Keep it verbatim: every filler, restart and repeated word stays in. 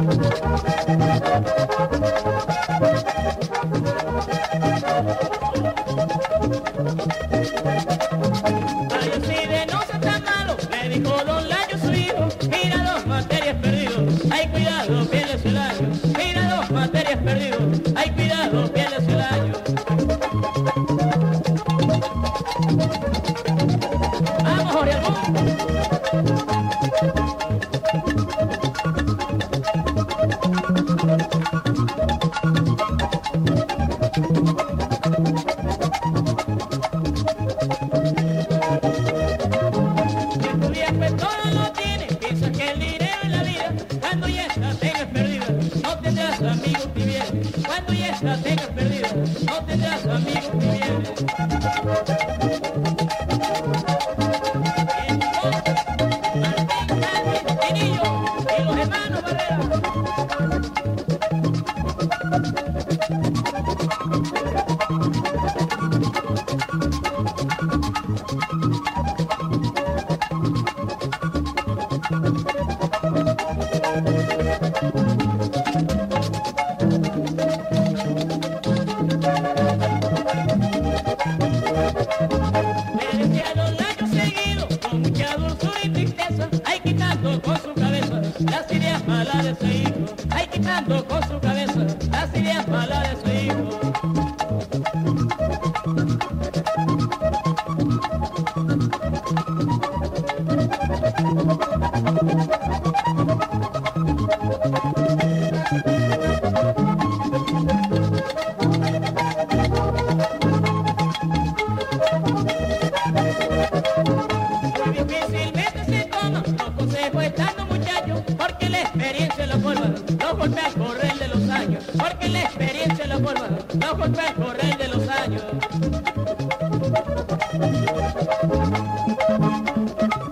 Ay, así de no ser tan malo, le dijo Don Layo a su hijo, mira dos materias perdidos, ay cuidado, pierdes el año, mira dos materias perdidos, ay cuidado, pierdes el año. Vamos, Jorge Almón. Pues todo lo tienes, piensas que el dinero en la vida, cuando ya esta tengas perdida, no tendrás amigos ni bienes, cuando ya esta tengas perdida, no tendrás amigos ni bienes. Y los hermanos Barrera. Me decía Don Layo seguido, con mucha dulzura y tristeza, ay quitando con su cabeza las ideas malas de su hijo, ay quitando con su cabeza las ideas malas de su hijo. Muy difícilmente se toman los consejos estando muchachos, porque la experiencia los forma, los golpea al correr de los años, porque la experiencia los forma, los golpea al correr de los años.